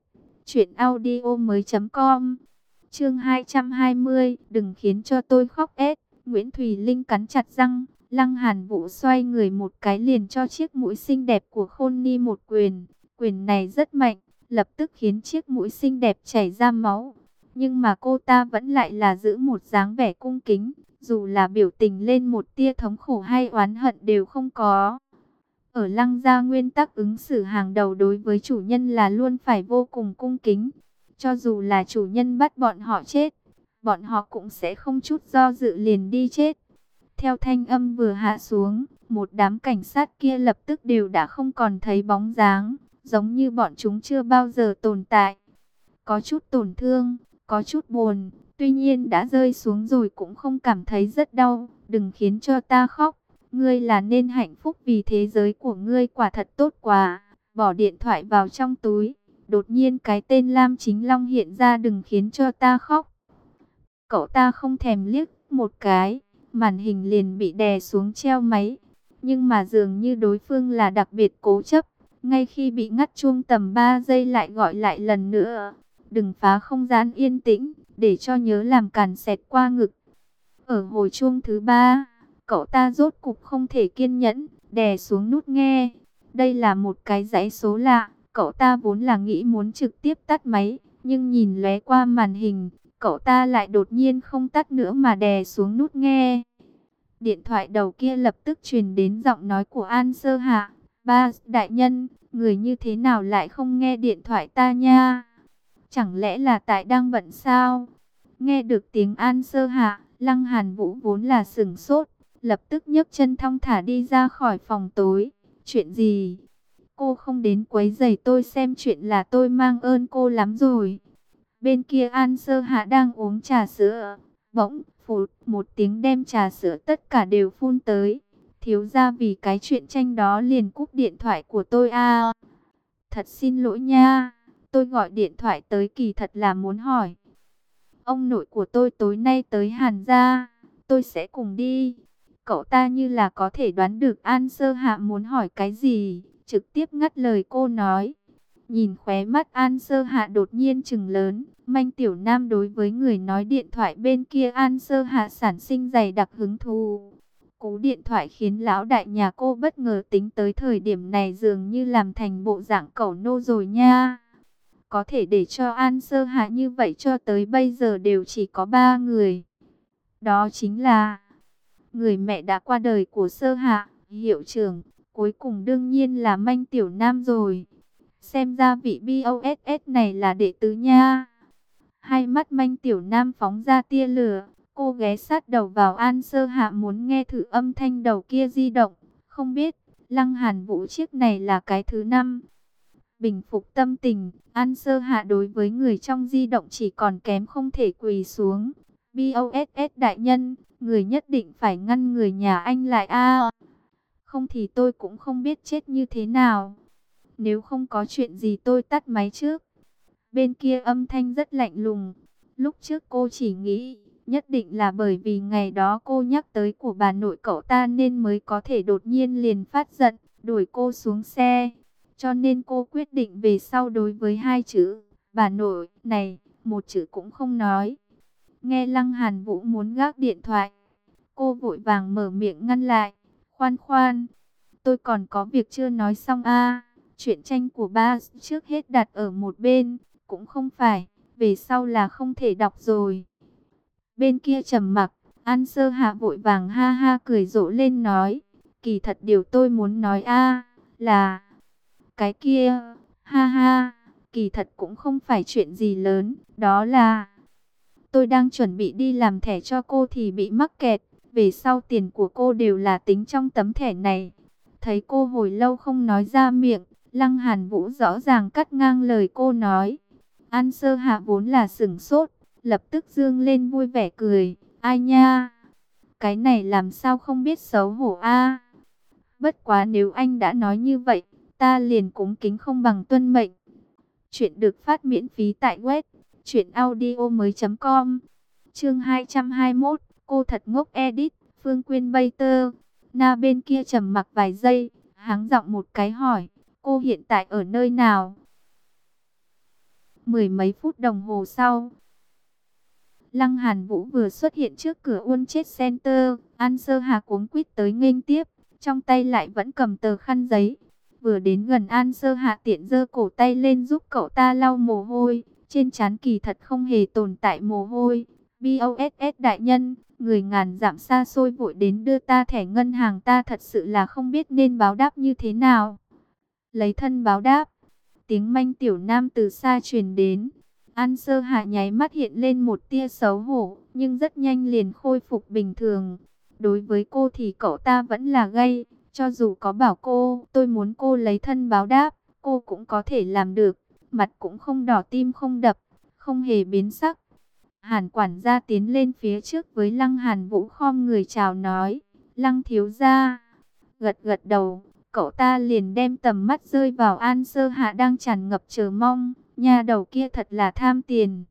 truyệnaudiomoi.com. Chương 220, đừng khiến cho tôi khóc ép. Nguyễn Thùy Linh cắn chặt răng, Lăng Hàn Vũ xoay người một cái liền cho chiếc mũi xinh đẹp của Khôn Ni một quyền. Quyền này rất mạnh, lập tức khiến chiếc mũi xinh đẹp chảy ra máu. Nhưng mà cô ta vẫn lại là giữ một dáng vẻ cung kính, dù là biểu tình lên một tia thống khổ hay oán hận đều không có. Ở Lăng gia nguyên tắc ứng xử hàng đầu đối với chủ nhân là luôn phải vô cùng cung kính. Cho dù là chủ nhân bắt bọn họ chết, bọn họ cũng sẽ không chút do dự liền đi chết. Theo thanh âm vừa hạ xuống, một đám cảnh sát kia lập tức đều đã không còn thấy bóng dáng, giống như bọn chúng chưa bao giờ tồn tại. Có chút tổn thương, có chút buồn, tuy nhiên đã rơi xuống rồi cũng không cảm thấy rất đau. Đừng khiến cho ta khóc, ngươi là nên hạnh phúc vì thế giới của ngươi quả thật tốt quá. Bỏ điện thoại vào trong túi, đột nhiên cái tên Lam Chính Long hiện ra. Đừng khiến cho ta khóc. Cậu ta không thèm liếc một cái, màn hình liền bị đè xuống treo máy. Nhưng mà dường như đối phương là đặc biệt cố chấp, ngay khi bị ngắt chuông tầm 3 giây lại gọi lại lần nữa. Đừng phá không gian yên tĩnh, để cho nhớ làm càn xẹt qua ngực. Ở hồi chuông thứ 3, cậu ta rốt cục không thể kiên nhẫn, đè xuống nút nghe. Đây là một cái dãy số lạ, cậu ta vốn là nghĩ muốn trực tiếp tắt máy, nhưng nhìn lóe qua màn hình, cậu ta lại đột nhiên không tắt nữa mà đè xuống nút nghe. Điện thoại đầu kia lập tức truyền đến giọng nói của An Sơ Hạ. Ba, đại nhân, người như thế nào lại không nghe điện thoại ta nha? Chẳng lẽ là tại đang bận sao? Nghe được tiếng An Sơ Hạ, Lăng Hàn Vũ vốn là sửng sốt, lập tức nhấc chân thong thả đi ra khỏi phòng tối. Chuyện gì? Cô không đến quấy rầy tôi xem chuyện là tôi mang ơn cô lắm rồi. Bên kia An Sơ Hạ đang uống trà sữa, bỗng phụt một tiếng đem trà sữa tất cả đều phun tới. Thiếu gia vì cái chuyện tranh đó liền cúp điện thoại của tôi à? Thật xin lỗi nha, tôi gọi điện thoại tới kỳ thật là muốn hỏi. Ông nội của tôi tối nay tới Hàn gia, tôi sẽ cùng đi. Cậu ta như là có thể đoán được An Sơ Hạ muốn hỏi cái gì, trực tiếp ngắt lời cô nói. Nhìn khóe mắt An Sơ Hạ đột nhiên trừng lớn, Manh Tiểu Nam đối với người nói điện thoại bên kia An Sơ Hạ sản sinh dày đặc hứng thú. Cú điện thoại khiến lão đại nhà cô bất ngờ tính tới thời điểm này dường như làm thành bộ dạng cẩu nô rồi nha. Có thể để cho An Sơ Hạ như vậy cho tới bây giờ đều chỉ có 3 người. Đó chính là người mẹ đã qua đời của Sơ Hạ, hiệu trưởng, cuối cùng đương nhiên là Manh Tiểu Nam rồi. Xem ra vị BOSS này là đệ tứ nha. Hai mắt Manh Tiểu Nam phóng ra tia lửa, cô ghé sát đầu vào An Sơ Hạ muốn nghe thử âm thanh đầu kia di động. Không biết, Lăng Hàn Vũ chiếc này là cái thứ 5. Bình phục tâm tình, An Sơ Hạ đối với người trong di động chỉ còn kém không thể quỳ xuống. BOSS đại nhân, người nhất định phải ngăn người nhà anh lại a. Không thì tôi cũng không biết chết như thế nào. Nếu không có chuyện gì tôi tắt máy trước. Bên kia âm thanh rất lạnh lùng. Lúc trước cô chỉ nghĩ, nhất định là bởi vì ngày đó cô nhắc tới của bà nội cậu ta nên mới có thể đột nhiên liền phát giận, đuổi cô xuống xe. Cho nên cô quyết định về sau đối với 2 chữ, bà nội, này, một chữ cũng không nói. Nghe Lăng Hàn Vũ muốn gác điện thoại, cô vội vàng mở miệng ngăn lại. Khoan khoan, tôi còn có việc chưa nói xong a. Chuyện tranh của ba trước hết đặt ở một bên, cũng không phải, về sau là không thể đọc rồi. Bên kia trầm mặc, An Sơ Hạ vội vàng ha ha cười rộ lên nói, kỳ thật điều tôi muốn nói a là cái kia, ha ha, kỳ thật cũng không phải chuyện gì lớn, đó là tôi đang chuẩn bị đi làm thẻ cho cô thì bị mắc kẹt, về sau tiền của cô đều là tính trong tấm thẻ này. Thấy cô hồi lâu không nói ra miệng, Lăng Hàn Vũ rõ ràng cắt ngang lời cô nói. An Sơ Hạ vốn là sửng sốt, lập tức dương lên vui vẻ cười. Ai nha, cái này làm sao không biết xấu hổ a. Bất quá nếu anh đã nói như vậy, ta liền cúng kính không bằng tuân mệnh. Chuyện được phát miễn phí tại web truyệnaudiomoi.com. Chương 221, cô thật ngốc edit, Phương Quyên Bay Tơ. Na bên kia trầm mặc vài giây, háng giọng một cái hỏi, cô hiện tại ở nơi nào? Mười mấy phút đồng hồ sau, Lăng Hàn Vũ vừa xuất hiện trước cửa Uôn Chết Center. An Sơ Hà cuống quýt tới nghênh tiếp, trong tay lại vẫn cầm tờ khăn giấy. Vừa đến gần An Sơ Hạ tiện giơ cổ tay lên giúp cậu ta lau mồ hôi. Trên trán kỳ thật không hề tồn tại mồ hôi. BOSS đại nhân, người ngàn dặm xa xôi vội đến đưa ta thẻ ngân hàng, ta thật sự là không biết nên báo đáp như thế nào. Lấy thân báo đáp. Tiếng manh tiểu nam từ xa truyền đến. An Sơ Hạ nháy mắt hiện lên một tia xấu hổ, nhưng rất nhanh liền khôi phục bình thường. Đối với cô thì cậu ta vẫn là gay. Cho dù có bảo cô, tôi muốn cô lấy thân báo đáp, cô cũng có thể làm được. Mặt cũng không đỏ tim không đập, không hề biến sắc. Hàn quản gia tiến lên phía trước với Lăng Hàn Vũ khom người chào nói. Lăng thiếu gia. Gật gật đầu, cậu ta liền đem tầm mắt rơi vào An Sơ Hạ đang tràn ngập chờ mong. Nhà đầu kia thật là tham tiền.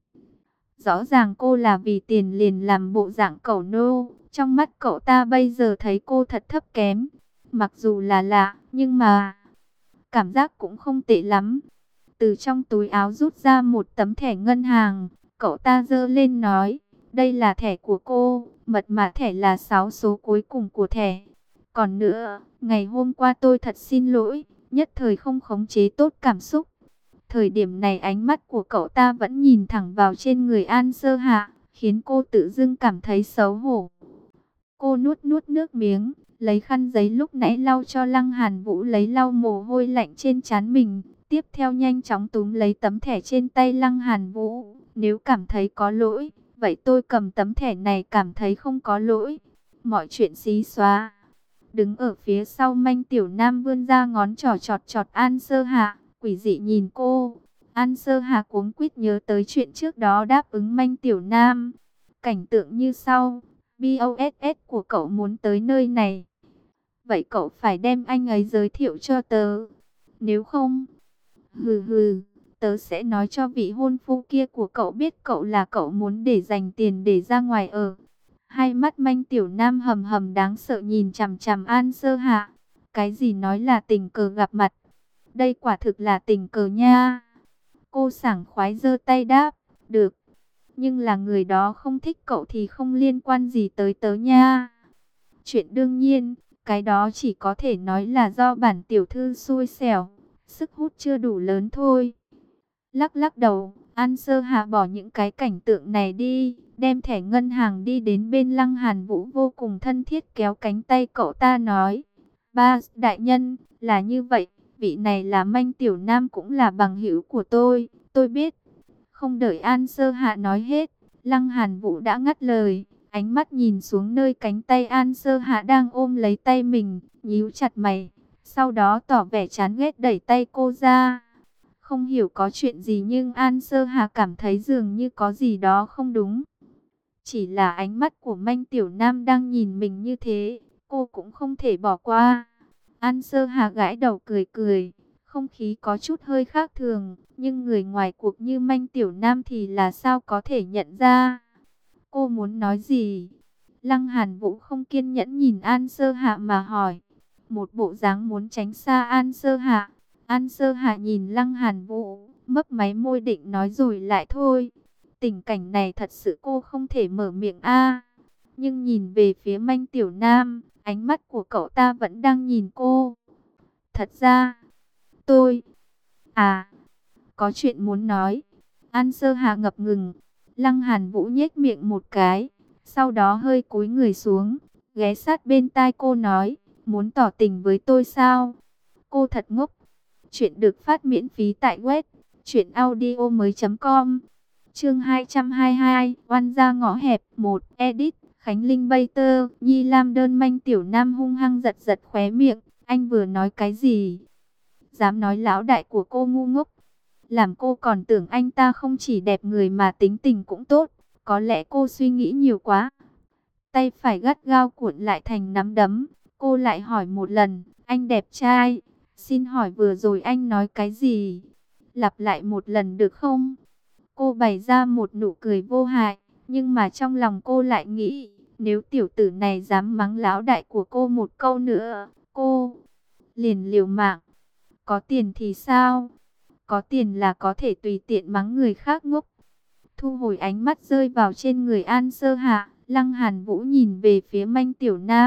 Rõ ràng cô là vì tiền liền làm bộ dạng cẩu nô. Trong mắt cậu ta bây giờ thấy cô thật thấp kém. Mặc dù là lạ, nhưng mà cảm giác cũng không tệ lắm. Từ trong túi áo rút ra một tấm thẻ ngân hàng. Cậu ta giơ lên nói, đây là thẻ của cô, mật mã thẻ là 6 số cuối cùng của thẻ. Còn nữa, ngày hôm qua tôi thật xin lỗi, nhất thời không khống chế tốt cảm xúc. Thời điểm này ánh mắt của cậu ta vẫn nhìn thẳng vào trên người An Sơ Hạ, khiến cô tự dưng cảm thấy xấu hổ. Cô nuốt nuốt nước miếng, lấy khăn giấy lúc nãy lau cho Lăng Hàn Vũ lấy lau mồ hôi lạnh trên trán mình. Tiếp theo nhanh chóng túm lấy tấm thẻ trên tay Lăng Hàn Vũ. Nếu cảm thấy có lỗi, vậy tôi cầm tấm thẻ này cảm thấy không có lỗi. Mọi chuyện xí xóa. Đứng ở phía sau manh tiểu nam vươn ra ngón trỏ chọt chọt An Sơ Hạ, quỷ dị nhìn cô. An Sơ Hạ cuống quýt nhớ tới chuyện trước đó đáp ứng manh tiểu nam. Cảnh tượng như sau, BOSS của cậu muốn tới nơi này. Vậy cậu phải đem anh ấy giới thiệu cho tớ. Nếu không, hừ hừ, tớ sẽ nói cho vị hôn phu kia của cậu biết cậu là cậu muốn để dành tiền để ra ngoài ở. Hai mắt manh tiểu nam hầm hầm đáng sợ nhìn chằm chằm An Sơ Hạ. Cái gì nói là tình cờ gặp mặt? Đây quả thực là tình cờ nha. Cô sảng khoái giơ tay đáp, được. Nhưng là người đó không thích cậu thì không liên quan gì tới tớ nha. Chuyện đương nhiên, cái đó chỉ có thể nói là do bản tiểu thư xui xẻo. Sức hút chưa đủ lớn thôi. Lắc lắc đầu, An Sơ Hạ bỏ những cái cảnh tượng này đi, đem thẻ ngân hàng đi đến bên Lăng Hàn Vũ vô cùng thân thiết kéo cánh tay cậu ta nói. Ba, đại nhân, là như vậy, vị này là manh tiểu nam cũng là bằng hữu của tôi biết. Không đợi An Sơ Hạ nói hết, Lăng Hàn Vũ đã ngắt lời, ánh mắt nhìn xuống nơi cánh tay An Sơ Hạ đang ôm lấy tay mình, nhíu chặt mày. Sau đó tỏ vẻ chán ghét đẩy tay cô ra. Không hiểu có chuyện gì nhưng An Sơ Hà cảm thấy dường như có gì đó không đúng. Chỉ là ánh mắt của manh tiểu nam đang nhìn mình như thế, cô cũng không thể bỏ qua. An Sơ Hà gãi đầu cười cười, không khí có chút hơi khác thường, nhưng người ngoài cuộc như manh tiểu nam thì là sao có thể nhận ra. Cô muốn nói gì? Lăng Hàn Vũ không kiên nhẫn nhìn An Sơ Hạ mà hỏi. Một bộ dáng muốn tránh xa An Sơ Hạ. An Sơ Hạ nhìn Lăng Hàn Vũ, mấp máy môi định nói rồi lại thôi. Tình cảnh này thật sự cô không thể mở miệng a. Nhưng nhìn về phía manh tiểu nam, ánh mắt của cậu ta vẫn đang nhìn cô. Thật ra, tôi... có chuyện muốn nói. An Sơ Hạ ngập ngừng. Lăng Hàn Vũ nhếch miệng một cái, sau đó hơi cúi người xuống, ghé sát bên tai cô nói, muốn tỏ tình với tôi sao? Cô thật ngốc. Chuyện được phát miễn phí tại web truyệnaudiomoi.com. Chương 222, oan gia ngõ hẹp 1, edit, Khánh Linh Bay Tơ, Nhi Lam đơn manh tiểu nam hung hăng giật giật khóe miệng, anh vừa nói cái gì? Dám nói lão đại của cô ngu ngốc. Làm cô còn tưởng anh ta không chỉ đẹp người mà tính tình cũng tốt, có lẽ cô suy nghĩ nhiều quá. Tay phải gắt gao cuộn lại thành nắm đấm, cô lại hỏi một lần, anh đẹp trai, xin hỏi vừa rồi anh nói cái gì? Lặp lại một lần được không? Cô bày ra một nụ cười vô hại, nhưng mà trong lòng cô lại nghĩ, nếu tiểu tử này dám mắng lão đại của cô một câu nữa, cô liền liều mạng. Có tiền thì sao? Có tiền là có thể tùy tiện mắng người khác ngốc. Thu hồi ánh mắt rơi vào trên người An Sơ Hạ, Lăng Hàn Vũ nhìn về phía manh tiểu nam,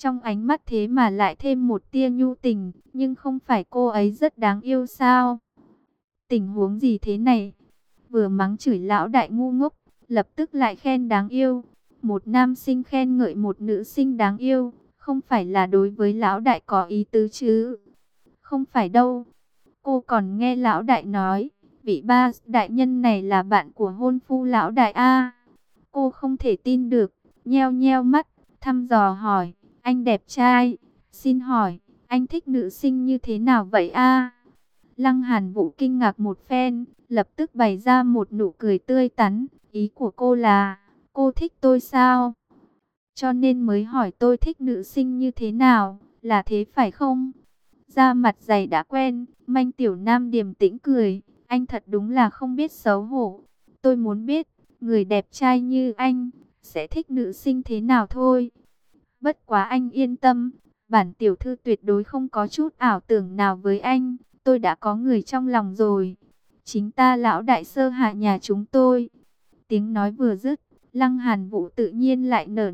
Trong ánh mắt thế mà lại thêm một tia nhu tình, nhưng không phải cô ấy rất đáng yêu sao? Tình huống gì thế này? Vừa mắng chửi lão đại ngu ngốc, lập tức lại khen đáng yêu. Một nam sinh khen ngợi một nữ sinh đáng yêu, không phải là đối với lão đại có ý tứ chứ? Không phải đâu. Cô còn nghe lão đại nói, vị ba đại nhân này là bạn của hôn phu lão đại a. Cô không thể tin được, nheo nheo mắt, thăm dò hỏi, anh đẹp trai, xin hỏi, anh thích nữ sinh như thế nào vậy a? Lăng Hàn Vũ kinh ngạc một phen, lập tức bày ra một nụ cười tươi tắn, ý của cô là, cô thích tôi sao? Cho nên mới hỏi tôi thích nữ sinh như thế nào, là thế phải không? Da mặt dày đã quen, Manh Tiểu Nam điềm tĩnh cười, anh thật đúng là không biết xấu hổ. Tôi muốn biết, người đẹp trai như anh, sẽ thích nữ sinh thế nào thôi. Bất quá anh yên tâm, bản tiểu thư tuyệt đối không có chút ảo tưởng nào với anh, tôi đã có người trong lòng rồi. Chính ta lão đại sơ hạ nhà chúng tôi. Tiếng nói vừa dứt, Lăng Hàn Vũ tự nhiên lại nở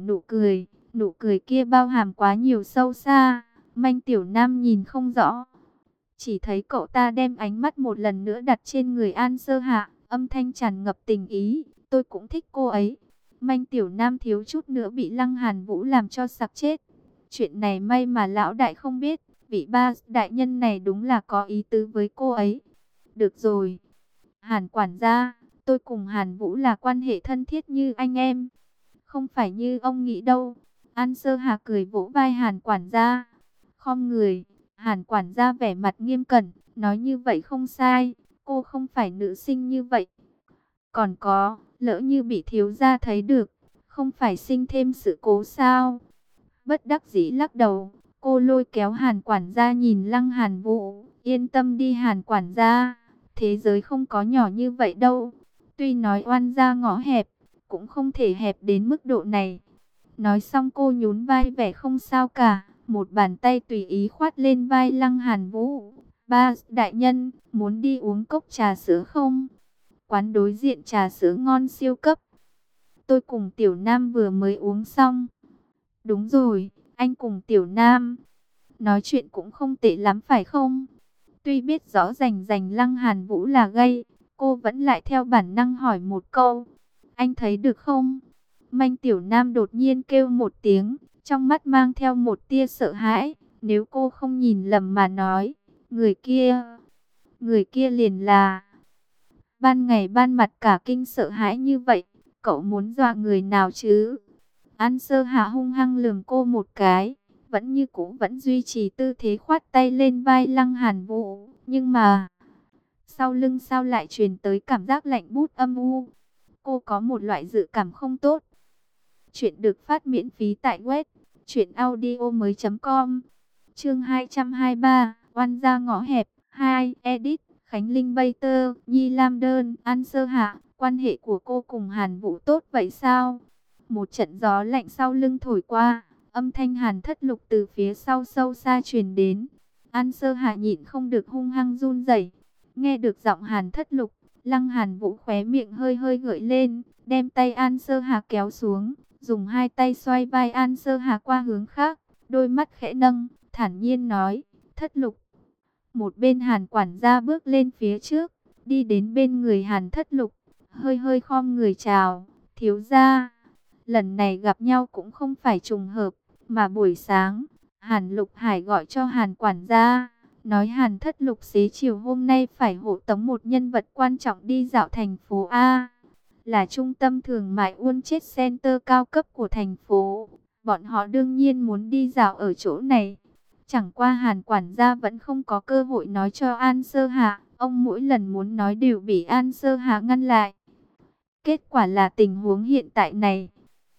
nụ cười kia bao hàm quá nhiều sâu xa. Manh Tiểu Nam nhìn không rõ, chỉ thấy cậu ta đem ánh mắt một lần nữa đặt trên người An Sơ Hạ, âm thanh tràn ngập tình ý, tôi cũng thích cô ấy. Manh Tiểu Nam thiếu chút nữa bị Lăng Hàn Vũ làm cho sặc chết. Chuyện này may mà lão đại không biết, vị ba đại nhân này đúng là có ý tứ với cô ấy. Được rồi, Hàn quản gia, tôi cùng Hàn Vũ là quan hệ thân thiết như anh em, không phải như ông nghĩ đâu. An Sơ Hà cười vỗ vai Hàn quản gia, khom người. Hàn quản gia vẻ mặt nghiêm cẩn, nói như vậy không sai, cô không phải nữ sinh như vậy. Còn có, lỡ như bị thiếu gia thấy được, không phải sinh thêm sự cố sao? Bất đắc dĩ lắc đầu, cô lôi kéo Hàn quản gia nhìn Lăng Hàn Vũ, yên tâm đi Hàn quản gia, thế giới không có nhỏ như vậy đâu. Tuy nói oan gia ngõ hẹp, cũng không thể hẹp đến mức độ này. Nói xong cô nhún vai vẻ không sao cả, một bàn tay tùy ý khoát lên vai Lăng Hàn Vũ. Ba đại nhân, muốn đi uống cốc trà sữa không? Quán đối diện trà sữa ngon siêu cấp. Tôi cùng Tiểu Nam vừa mới uống xong. Đúng rồi, anh cùng Tiểu Nam nói chuyện cũng không tệ lắm phải không? Tuy biết rõ rành rành Lăng Hàn Vũ là gay, cô vẫn lại theo bản năng hỏi một câu. Anh thấy được không? Manh Tiểu Nam đột nhiên kêu một tiếng, trong mắt mang theo một tia sợ hãi. Nếu cô không nhìn lầm mà nói, người kia liền là... Ban ngày ban mặt cả kinh sợ hãi như vậy, cậu muốn dọa người nào chứ? An Sơ Hạ hung hăng lườm cô một cái, vẫn như cũ vẫn duy trì tư thế khoát tay lên vai Lăng Hàn Vũ. Nhưng mà, sau lưng sao lại truyền tới cảm giác lạnh bút âm u? Cô có một loại dự cảm không tốt. Chuyện được phát miễn phí tại web truyệnaudiomoi.com. Chương 223, oan gia ngõ hẹp 2, edit Khánh Linh Bay Tơ, Nhi Lam Đơn, An Sơ Hạ, quan hệ của cô cùng Hàn Vũ tốt vậy sao? Một trận gió lạnh sau lưng thổi qua, âm thanh Hàn Thất Lục từ phía sau sâu xa truyền đến. An Sơ Hạ nhịn không được hung hăng run rẩy. Nghe được giọng Hàn Thất Lục, Lăng Hàn Vũ khóe miệng hơi hơi gợi lên, đem tay An Sơ Hạ kéo xuống, dùng hai tay xoay vai An Sơ Hạ qua hướng khác, đôi mắt khẽ nâng, thản nhiên nói, Thất Lục. Một bên Hàn quản gia bước lên phía trước, đi đến bên người Hàn Thất Lục, hơi hơi khom người chào, thiếu gia. Lần này gặp nhau cũng không phải trùng hợp, mà buổi sáng, Hàn Lục Hải gọi cho Hàn quản gia, nói Hàn Thất Lục xế chiều hôm nay phải hộ tống một nhân vật quan trọng đi dạo thành phố A, là trung tâm thương mại World Trade Center cao cấp của thành phố. Bọn họ đương nhiên muốn đi dạo ở chỗ này. Chẳng qua Hàn quản gia vẫn không có cơ hội nói cho An Sơ Hạ, ông mỗi lần muốn nói đều bị An Sơ Hạ ngăn lại. Kết quả là tình huống hiện tại này,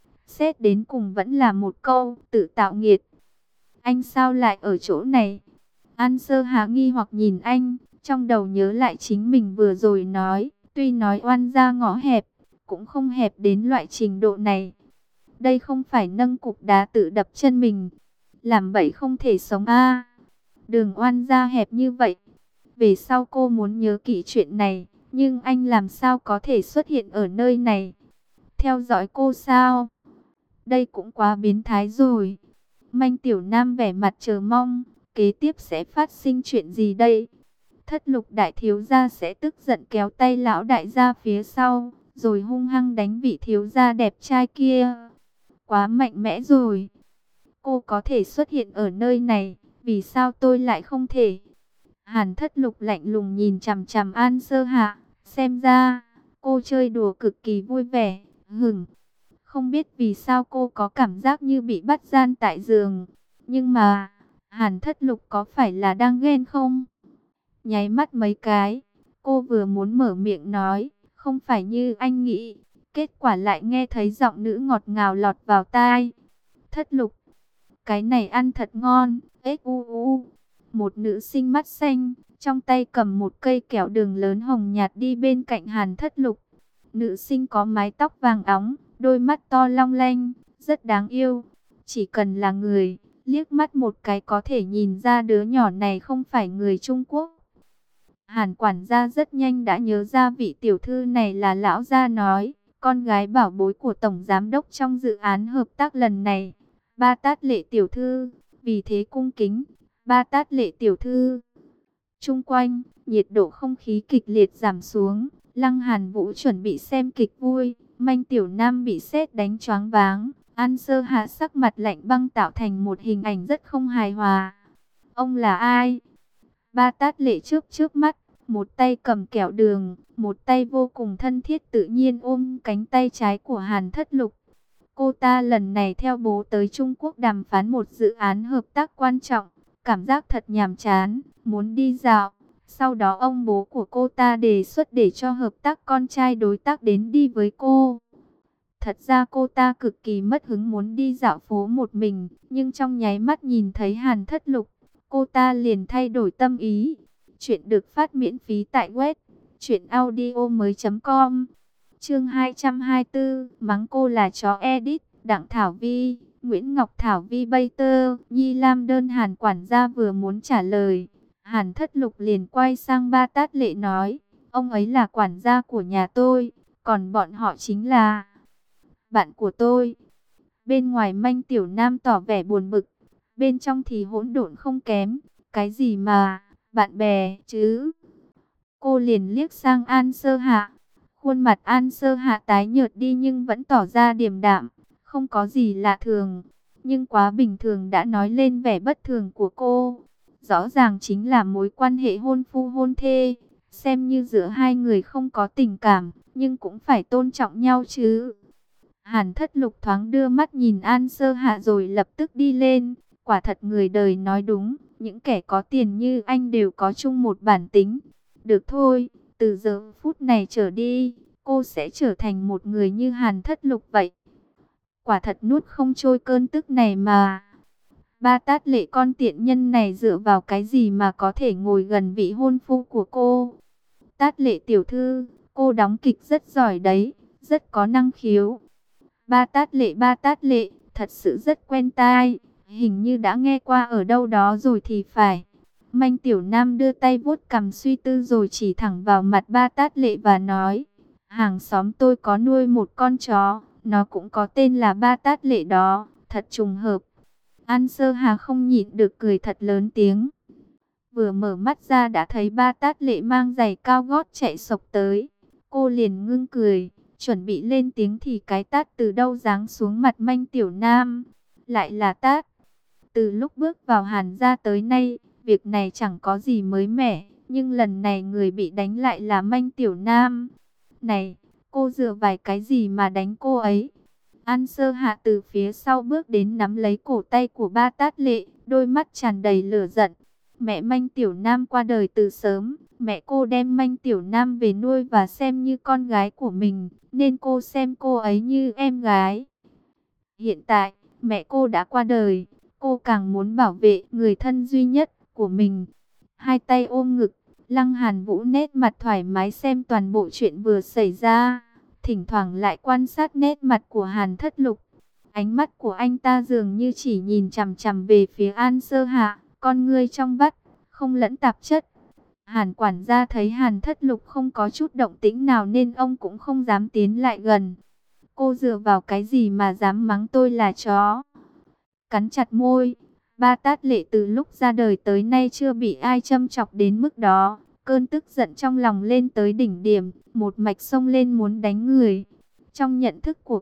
xét đến cùng vẫn là một câu, tự tạo nghiệt. Anh sao lại ở chỗ này? An Sơ Hạ nghi hoặc nhìn anh, trong đầu nhớ lại chính mình vừa rồi nói, tuy nói oan gia ngõ hẹp, cũng không hẹp đến loại trình độ này. Đây không phải nâng cục đá tự đập chân mình, làm bậy không thể sống a. Đường oan gia hẹp như vậy. Về sau cô muốn nhớ kỹ chuyện này, nhưng anh làm sao có thể xuất hiện ở nơi này? Theo dõi cô sao? Đây cũng quá biến thái rồi. Manh Tiểu Nam vẻ mặt chờ mong, kế tiếp sẽ phát sinh chuyện gì đây? Thất Lục đại thiếu gia sẽ tức giận kéo tay lão đại gia phía sau, rồi hung hăng đánh vị thiếu gia đẹp trai kia. Quá mạnh mẽ rồi. Cô có thể xuất hiện ở nơi này, vì sao tôi lại không thể? Hàn Thất Lục lạnh lùng nhìn chằm chằm An Sơ Hạ, xem ra cô chơi đùa cực kỳ vui vẻ. Không biết vì sao cô có cảm giác như bị bắt gian tại giường. Nhưng mà, Hàn Thất Lục có phải là đang ghen không? Nháy mắt mấy cái, cô vừa muốn mở miệng nói, không phải như anh nghĩ. Kết quả lại nghe thấy giọng nữ ngọt ngào lọt vào tai. Thất Lục, cái này ăn thật ngon, u. Một nữ sinh mắt xanh, trong tay cầm một cây kẹo đường lớn hồng nhạt đi bên cạnh Hàn Thất Lục. Nữ sinh có mái tóc vàng óng, đôi mắt to long lanh, rất đáng yêu. Chỉ cần là người, liếc mắt một cái có thể nhìn ra đứa nhỏ này không phải người Trung Quốc. Hàn quản gia rất nhanh đã nhớ ra vị tiểu thư này là lão gia nói, con gái bảo bối của tổng giám đốc trong dự án hợp tác lần này. Ba Tát Lệ tiểu thư, vì thế cung kính, Ba Tát Lệ tiểu thư. Chung quanh, nhiệt độ không khí kịch liệt giảm xuống, Lăng Hàn Vũ chuẩn bị xem kịch vui, Manh Tiểu Nam bị sét đánh choáng váng, An Sơ Hạ sắc mặt lạnh băng tạo thành một hình ảnh rất không hài hòa. Ông là ai? Ba Tát Lệ trước mắt, một tay cầm kẹo đường, một tay vô cùng thân thiết tự nhiên ôm cánh tay trái của Hàn Thất Lục. Cô ta lần này theo bố tới Trung Quốc đàm phán một dự án hợp tác quan trọng, cảm giác thật nhàm chán, muốn đi dạo. Sau đó ông bố của cô ta đề xuất để cho hợp tác con trai đối tác đến đi với cô. Thật ra cô ta cực kỳ mất hứng muốn đi dạo phố một mình, nhưng trong nháy mắt nhìn thấy Hàn Thất Lục, cô ta liền thay đổi tâm ý. Chuyện được phát miễn phí tại web truyệnaudiomoi.com. Chương 224, mắng cô là chó edit, Đặng Thảo Vi, Nguyễn Ngọc Thảo Vi Bay Tơ, Nhi Lam Đơn. Hàn quản gia vừa muốn trả lời, Hàn Thất Lục liền quay sang Ba Tát Lệ nói, ông ấy là quản gia của nhà tôi, còn bọn họ chính là bạn của tôi. Bên ngoài Manh Tiểu Nam tỏ vẻ buồn bực, bên trong thì hỗn độn không kém. Cái gì mà bạn bè chứ? Cô liền liếc sang An Sơ Hạ. Khuôn mặt An Sơ Hạ tái nhợt đi nhưng vẫn tỏ ra điềm đạm, không có gì lạ thường. Nhưng quá bình thường đã nói lên vẻ bất thường của cô. Rõ ràng chính là mối quan hệ hôn phu hôn thê. Xem như giữa hai người không có tình cảm, nhưng cũng phải tôn trọng nhau chứ. Hàn Thất Lục thoáng đưa mắt nhìn An Sơ Hạ rồi lập tức đi lên. Quả thật người đời nói đúng, những kẻ có tiền như anh đều có chung một bản tính. Được thôi, từ giờ phút này trở đi, cô sẽ trở thành một người như Hàn Thất Lục vậy. Quả thật nuốt không trôi cơn tức này mà. Ba Tát Lệ con tiện nhân này dựa vào cái gì mà có thể ngồi gần vị hôn phu của cô? Tát Lệ tiểu thư, cô đóng kịch rất giỏi đấy, rất có năng khiếu. Ba Tát Lệ, thật sự rất quen tai, hình như đã nghe qua ở đâu đó rồi thì phải. Manh Tiểu Nam đưa tay vuốt cằm suy tư rồi chỉ thẳng vào mặt Ba Tát Lệ và nói, hàng xóm tôi có nuôi một con chó, nó cũng có tên là Ba Tát Lệ đó, thật trùng hợp. An Sơ Hà không nhịn được cười thật lớn tiếng. Vừa mở mắt ra đã thấy Ba Tát Lệ mang giày cao gót chạy xộc tới. Cô liền ngưng cười, chuẩn bị lên tiếng thì cái tát từ đâu giáng xuống mặt Manh Tiểu Nam. Lại là tát. Từ lúc bước vào Hàn gia tới nay, việc này chẳng có gì mới mẻ, nhưng lần này người bị đánh lại là Manh Tiểu Nam. Này, cô dựa vào cái gì mà đánh cô ấy? An Sơ Hạ từ phía sau bước đến nắm lấy cổ tay của Ba Tát Lệ, đôi mắt tràn đầy lửa giận. Mẹ Manh Tiểu Nam qua đời từ sớm, mẹ cô đem Manh Tiểu Nam về nuôi và xem như con gái của mình, nên cô xem cô ấy như em gái. Hiện tại, mẹ cô đã qua đời, cô càng muốn bảo vệ người thân duy nhất của mình. Hai tay ôm ngực, Lăng Hàn Vũ nét mặt thoải mái xem toàn bộ chuyện vừa xảy ra, thỉnh thoảng lại quan sát nét mặt của Hàn Thất Lục. Ánh mắt của anh ta dường như chỉ nhìn chằm chằm về phía An Sơ Hạ, con ngươi trong vắt, không lẫn tạp chất. Hàn quản gia thấy Hàn Thất Lục không có chút động tĩnh nào nên ông cũng không dám tiến lại gần. Cô dựa vào cái gì mà dám mắng tôi là chó? cắn chặt môi. Ba Tát Lệ từ lúc ra đời tới nay chưa bị ai châm chọc đến mức đó. Cơn tức giận trong lòng lên tới đỉnh điểm, một mạch xông lên muốn đánh người. Trong nhận thức của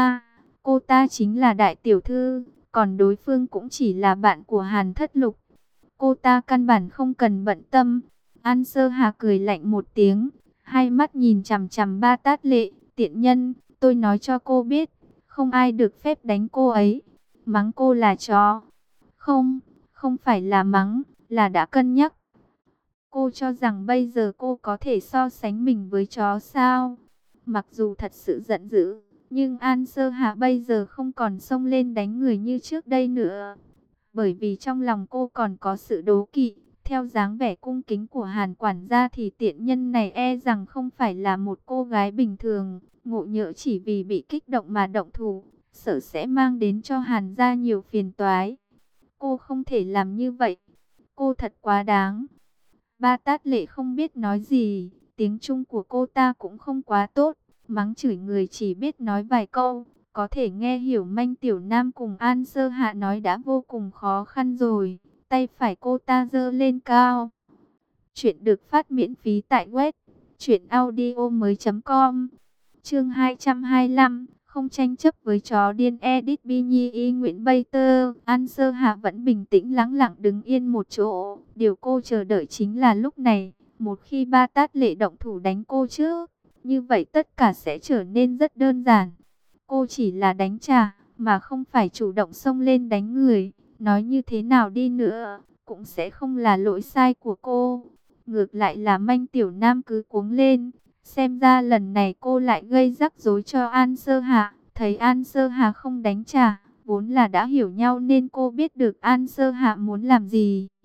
cô ta chính là đại tiểu thư, còn đối phương cũng chỉ là bạn của Hàn Thất Lục. Cô ta căn bản không cần bận tâm. An Sơ Hà cười lạnh một tiếng, hai mắt nhìn chằm chằm Ba Tát Lệ. Tiện nhân, tôi nói cho cô biết, không ai được phép đánh cô ấy. Mắng cô là chó. Không, không phải là mắng, là đã cân nhắc. Cô cho rằng bây giờ cô có thể so sánh mình với chó sao? Mặc dù thật sự giận dữ, nhưng An Sơ Hạ bây giờ không còn xông lên đánh người như trước đây nữa. Bởi vì trong lòng cô còn có sự đố kỵ. Theo dáng vẻ cung kính của Hàn quản gia thì tiện nhân này e rằng không phải là một cô gái bình thường. Ngộ nhỡ chỉ vì bị kích động mà động thủ, sợ sẽ mang đến cho Hàn gia nhiều phiền toái. Cô không thể làm như vậy. Cô thật quá đáng. Ba Tát Lệ không biết nói gì. Tiếng Trung của cô ta cũng không quá tốt. Mắng chửi người chỉ biết nói vài câu. Có thể nghe hiểu Manh Tiểu Nam cùng An Sơ Hạ nói đã vô cùng khó khăn rồi. Tay phải cô ta giơ lên cao. Chuyện được phát miễn phí tại web truyệnaudiomoi.com. Chương 225, không tranh chấp với chó điên. Edit Binhi y Nguyễn Bater. An Sơ Hạ vẫn bình tĩnh lắng lặng đứng yên một chỗ. Điều cô chờ đợi chính là lúc này, một khi Ba Tát Lệ động thủ đánh cô trước, như vậy tất cả sẽ trở nên rất đơn giản. Cô chỉ là đánh trả, mà không phải chủ động xông lên đánh người. Nói như thế nào đi nữa, cũng sẽ không là lỗi sai của cô. Ngược lại là Manh Tiểu Nam cứ cuống lên. Xem ra lần này cô lại gây rắc rối cho An Sơ Hạ. Thấy An Sơ Hạ không đánh trả, vốn là đã hiểu nhau nên cô biết được An Sơ Hạ muốn làm gì.